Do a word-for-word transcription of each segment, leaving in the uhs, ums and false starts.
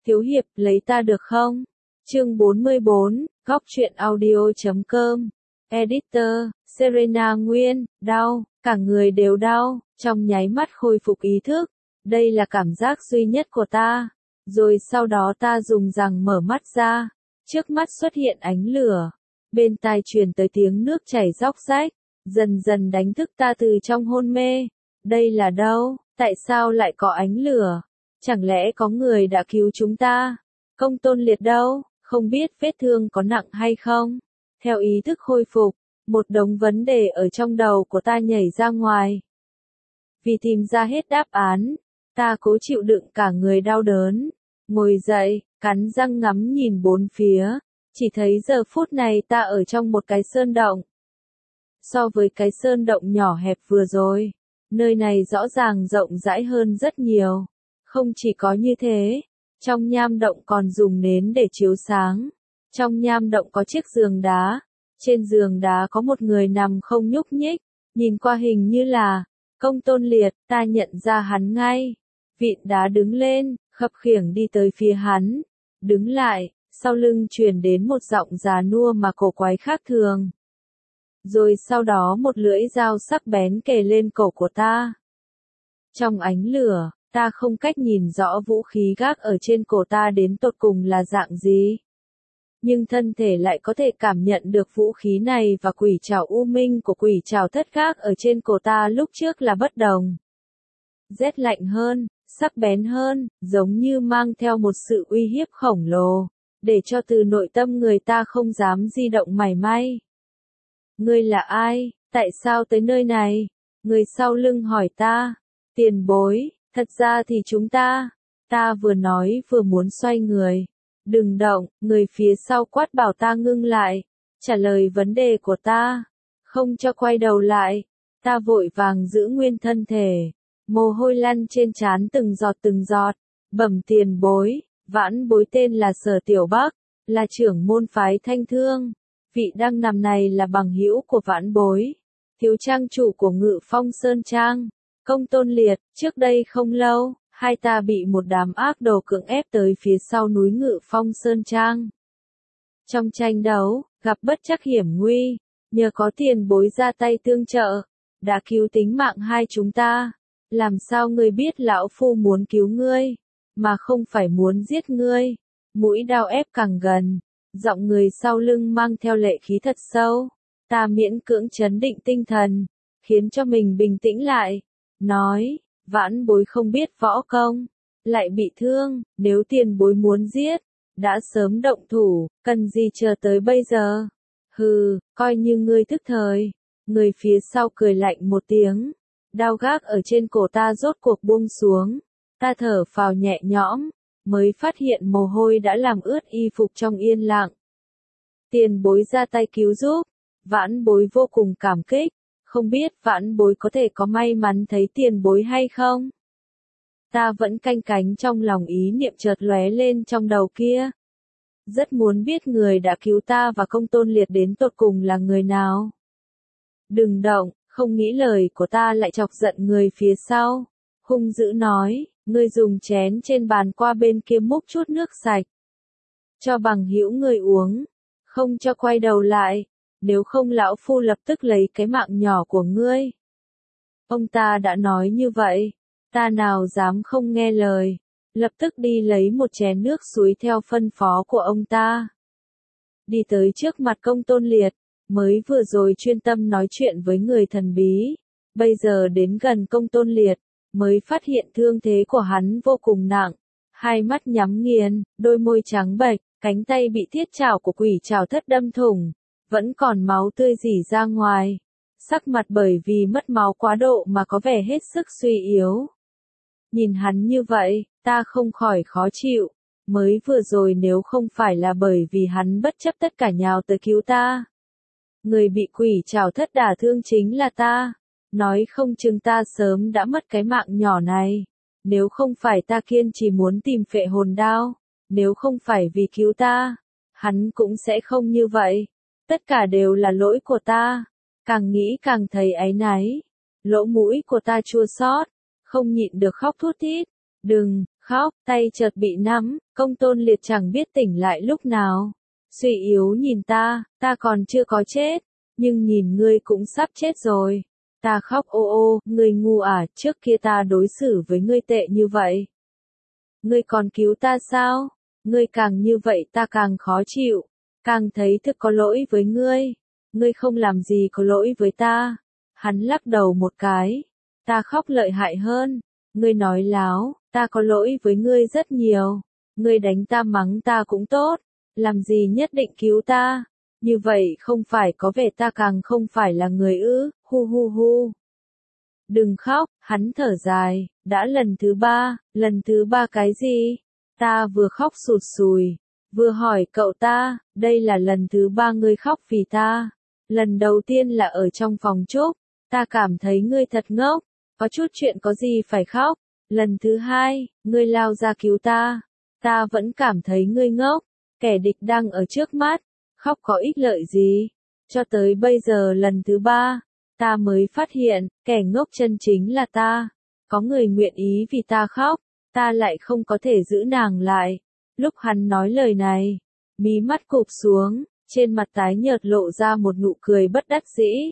Thiếu hiệp, lấy ta được không? Chương bốn mươi bốn, góc truyện audio chấm com. Editor, Serena Nguyên, đau, cả người đều đau, trong nháy mắt khôi phục ý thức. Đây là cảm giác duy nhất của ta. Rồi sau đó ta dùng rằng mở mắt ra. Trước mắt xuất hiện ánh lửa. Bên tai truyền tới tiếng nước chảy róc rách. Dần dần đánh thức ta từ trong hôn mê. Đây là đâu? Tại sao lại có ánh lửa? Chẳng lẽ có người đã cứu chúng ta? Công Tôn Liệt đâu? Không biết vết thương có nặng hay không? Theo ý thức khôi phục, một đống vấn đề ở trong đầu của ta nhảy ra ngoài. Vì tìm ra hết đáp án, ta cố chịu đựng cả người đau đớn. Ngồi dậy, cắn răng ngắm nhìn bốn phía, chỉ thấy giờ phút này ta ở trong một cái sơn động. So với cái sơn động nhỏ hẹp vừa rồi, nơi này rõ ràng rộng rãi hơn rất nhiều. Không chỉ có như thế, trong nham động còn dùng nến để chiếu sáng. Trong nham động có chiếc giường đá, trên giường đá có một người nằm không nhúc nhích, nhìn qua hình như là Công Tôn Liệt, ta nhận ra hắn ngay. Vịn đá đứng lên, khập khiễng đi tới phía hắn, đứng lại, sau lưng truyền đến một giọng già nua mà cổ quái khác thường. Rồi sau đó một lưỡi dao sắc bén kề lên cổ của ta. Trong ánh lửa, ta không cách nhìn rõ vũ khí gác ở trên cổ ta đến tột cùng là dạng gì. Nhưng thân thể lại có thể cảm nhận được vũ khí này và quỷ trảo u minh của quỷ trảo thất gác ở trên cổ ta lúc trước là bất đồng. Rét lạnh hơn, sắc bén hơn, giống như mang theo một sự uy hiếp khổng lồ, để cho từ nội tâm người ta không dám di động mảy may. Ngươi là ai? Tại sao tới nơi này? Người sau lưng hỏi ta. Tiền bối, thật ra thì chúng ta. Ta vừa nói vừa muốn xoay người. Đừng động, người phía sau quát bảo ta ngưng lại. Trả lời vấn đề của ta. Không cho quay đầu lại. Ta vội vàng giữ nguyên thân thể. Mồ hôi lăn trên trán từng giọt từng giọt. Bẩm tiền bối, vãn bối tên là Sở Tiểu Bắc, là trưởng môn phái Thanh Thương. Vị đang nằm này là bằng hữu của vãn bối, thiếu trang chủ của Ngự Phong Sơn Trang, Công Tôn Liệt. Trước đây không lâu, hai ta bị một đám ác đồ cưỡng ép tới phía sau núi Ngự Phong Sơn Trang. Trong tranh đấu, gặp bất trắc hiểm nguy, nhờ có tiền bối ra tay tương trợ, đã cứu tính mạng hai chúng ta. Làm sao ngươi biết lão phu muốn cứu ngươi, mà không phải muốn giết ngươi? Mũi đao ép càng gần. Giọng người sau lưng mang theo lệ khí thật sâu. Ta miễn cưỡng trấn định tinh thần, khiến cho mình bình tĩnh lại. Nói, vãn bối không biết võ công, lại bị thương, nếu tiền bối muốn giết, đã sớm động thủ, cần gì chờ tới bây giờ? Hừ, coi như ngươi thức thời. Người phía sau cười lạnh một tiếng, đao gác ở trên cổ ta rốt cuộc buông xuống. Ta thở phào nhẹ nhõm, mới phát hiện mồ hôi đã làm ướt y phục trong yên lặng. Tiền bối ra tay cứu giúp, vãn bối vô cùng cảm kích, không biết vãn bối có thể có may mắn thấy tiền bối hay không? Ta vẫn canh cánh trong lòng, ý niệm chợt lóe lên trong đầu kia. Rất muốn biết người đã cứu ta và Công Tôn Liệt đến tột cùng là người nào. Đừng động, không nghĩ lời của ta lại chọc giận người phía sau. Hung dữ nói, ngươi dùng chén trên bàn qua bên kia múc chút nước sạch. Cho bằng hữu ngươi uống, không cho quay đầu lại, nếu không lão phu lập tức lấy cái mạng nhỏ của ngươi. Ông ta đã nói như vậy, ta nào dám không nghe lời, lập tức đi lấy một chén nước suối theo phân phó của ông ta. Đi tới trước mặt Công Tôn Liệt, mới vừa rồi chuyên tâm nói chuyện với người thần bí, bây giờ đến gần Công Tôn Liệt, mới phát hiện thương thế của hắn vô cùng nặng, hai mắt nhắm nghiền, đôi môi trắng bệch, cánh tay bị thiết chảo của quỷ trảo thất đâm thủng, vẫn còn máu tươi rỉ ra ngoài, sắc mặt bởi vì mất máu quá độ mà có vẻ hết sức suy yếu. Nhìn hắn như vậy, ta không khỏi khó chịu, mới vừa rồi nếu không phải là bởi vì hắn bất chấp tất cả nhào tới cứu ta, người bị quỷ trảo thất đả thương chính là ta. Nói không chừng ta sớm đã mất cái mạng nhỏ này. Nếu không phải ta kiên trì muốn tìm phệ hồn đao, nếu không phải vì cứu ta, hắn cũng sẽ không như vậy. Tất cả đều là lỗi của ta. Càng nghĩ càng thấy áy náy. Lỗ mũi của ta chua xót, không nhịn được khóc thút thít. Đừng, khóc, tay chợt bị nắm, Công Tôn Liệt chẳng biết tỉnh lại lúc nào. Suy yếu nhìn ta, ta còn chưa có chết, nhưng nhìn ngươi cũng sắp chết rồi. Ta khóc ô ô, ngươi ngu à, trước kia ta đối xử với ngươi tệ như vậy. Ngươi còn cứu ta sao? Ngươi càng như vậy ta càng khó chịu, càng thấy thực có lỗi với ngươi. Ngươi không làm gì có lỗi với ta. Hắn lắc đầu một cái. Ta khóc lợi hại hơn. Ngươi nói láo, ta có lỗi với ngươi rất nhiều. Ngươi đánh ta mắng ta cũng tốt. Làm gì nhất định cứu ta? Như vậy không phải có vẻ ta càng không phải là người ư, hu hu hu. Đừng khóc, hắn thở dài, đã lần thứ ba, lần thứ ba cái gì? Ta vừa khóc sụt sùi, vừa hỏi cậu ta, đây là lần thứ ba ngươi khóc vì ta. Lần đầu tiên là ở trong phòng Trúc, ta cảm thấy ngươi thật ngốc, có chút chuyện có gì phải khóc. Lần thứ hai, ngươi lao ra cứu ta, ta vẫn cảm thấy ngươi ngốc, kẻ địch đang ở trước mắt, khóc có ích lợi gì. Cho tới bây giờ lần thứ ba, ta mới phát hiện, kẻ ngốc chân chính là ta. Có người nguyện ý vì ta khóc, ta lại không có thể giữ nàng lại. Lúc hắn nói lời này, mí mắt cụp xuống, trên mặt tái nhợt lộ ra một nụ cười bất đắc dĩ.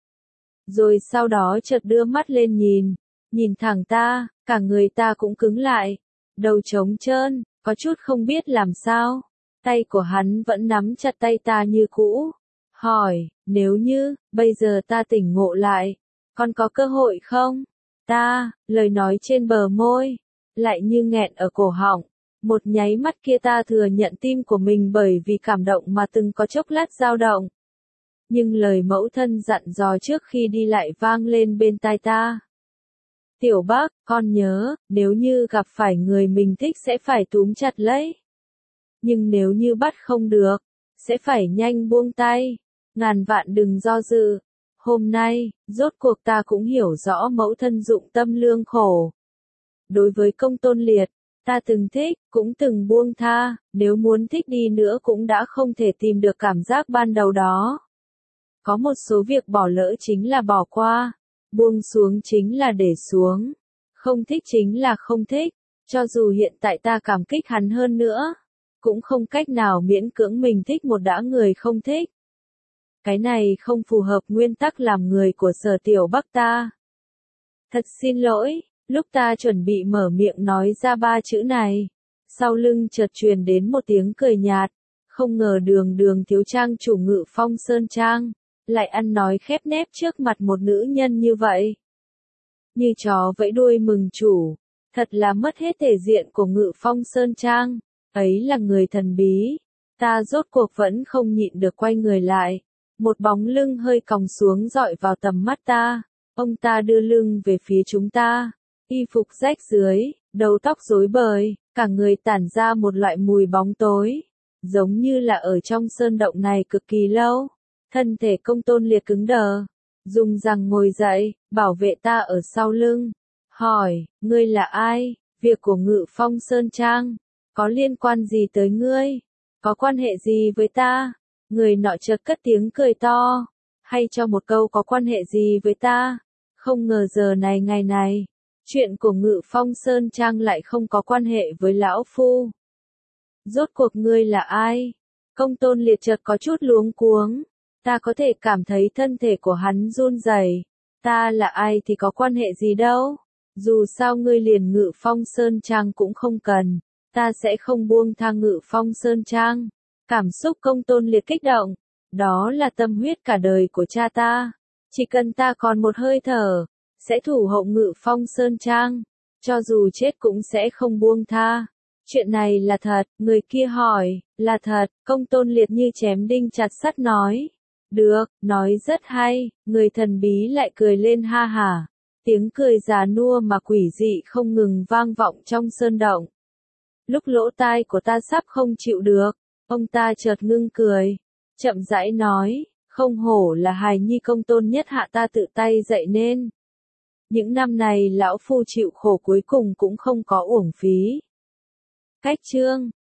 Rồi sau đó chợt đưa mắt lên nhìn, nhìn thẳng ta, cả người ta cũng cứng lại, đầu trống trơn, có chút không biết làm sao. Tay của hắn vẫn nắm chặt tay ta như cũ. Hỏi, nếu như, bây giờ ta tỉnh ngộ lại, còn có cơ hội không? Ta, lời nói trên bờ môi, lại như nghẹn ở cổ họng. Một nháy mắt kia ta thừa nhận tim của mình bởi vì cảm động mà từng có chốc lát dao động. Nhưng lời mẫu thân dặn dò trước khi đi lại vang lên bên tai ta. Tiểu Bắc, con nhớ, nếu như gặp phải người mình thích sẽ phải túm chặt lấy. Nhưng nếu như bắt không được, sẽ phải nhanh buông tay. Ngàn vạn đừng do dự. Hôm nay, rốt cuộc ta cũng hiểu rõ mẫu thân dụng tâm lương khổ. Đối với Công Tôn Liệt, ta từng thích, cũng từng buông tha, nếu muốn thích đi nữa cũng đã không thể tìm được cảm giác ban đầu đó. Có một số việc bỏ lỡ chính là bỏ qua, buông xuống chính là để xuống, không thích chính là không thích, cho dù hiện tại ta cảm kích hắn hơn nữa, cũng không cách nào miễn cưỡng mình thích một đã người không thích. Cái này không phù hợp nguyên tắc làm người của Sở Tiểu Bắc ta. Thật xin lỗi, lúc ta chuẩn bị mở miệng nói ra ba chữ này, sau lưng chợt truyền đến một tiếng cười nhạt, không ngờ đường đường thiếu trang chủ Ngự Phong Sơn Trang, lại ăn nói khép nép trước mặt một nữ nhân như vậy. Như chó vẫy đuôi mừng chủ, thật là mất hết thể diện của Ngự Phong Sơn Trang, ấy là người thần bí. Ta rốt cuộc vẫn không nhịn được quay người lại, một bóng lưng hơi còng xuống dọi vào tầm mắt ta, ông ta đưa lưng về phía chúng ta, y phục rách dưới, đầu tóc rối bời, cả người tản ra một loại mùi bóng tối, giống như là ở trong sơn động này cực kỳ lâu. Thân thể Công Tôn Liệt cứng đờ, dùng rằng ngồi dậy, bảo vệ ta ở sau lưng, hỏi, ngươi là ai? Việc của Ngự Phong Sơn Trang, có liên quan gì tới ngươi? Có quan hệ gì với ta? Người nọ chợt cất tiếng cười to, hay cho một câu có quan hệ gì với ta? Không ngờ giờ này ngày này, chuyện của Ngự Phong Sơn Trang lại không có quan hệ với lão phu. Rốt cuộc ngươi là ai? Công Tôn Liệt chợt có chút luống cuống. Ta có thể cảm thấy thân thể của hắn run rẩy. Ta là ai thì có quan hệ gì đâu. Dù sao ngươi liền Ngự Phong Sơn Trang cũng không cần. Ta sẽ không buông tha Ngự Phong Sơn Trang. Cảm xúc Công Tôn Liệt kích động. Đó là tâm huyết cả đời của cha ta. Chỉ cần ta còn một hơi thở, sẽ thủ hộ Ngự Phong Sơn Trang. Cho dù chết cũng sẽ không buông tha. Chuyện này là thật, người kia hỏi, là thật, Công Tôn Liệt như chém đinh chặt sắt nói. Được, nói rất hay, người thần bí lại cười lên ha hả. Tiếng cười già nua mà quỷ dị không ngừng vang vọng trong sơn động. Lúc lỗ tai của ta sắp không chịu được, ông ta chợt ngưng cười, chậm rãi nói, không hổ là hài nhi Công Tôn nhất hạ ta tự tay dạy nên. Những năm này lão phu chịu khổ cuối cùng cũng không có uổng phí. Cách chương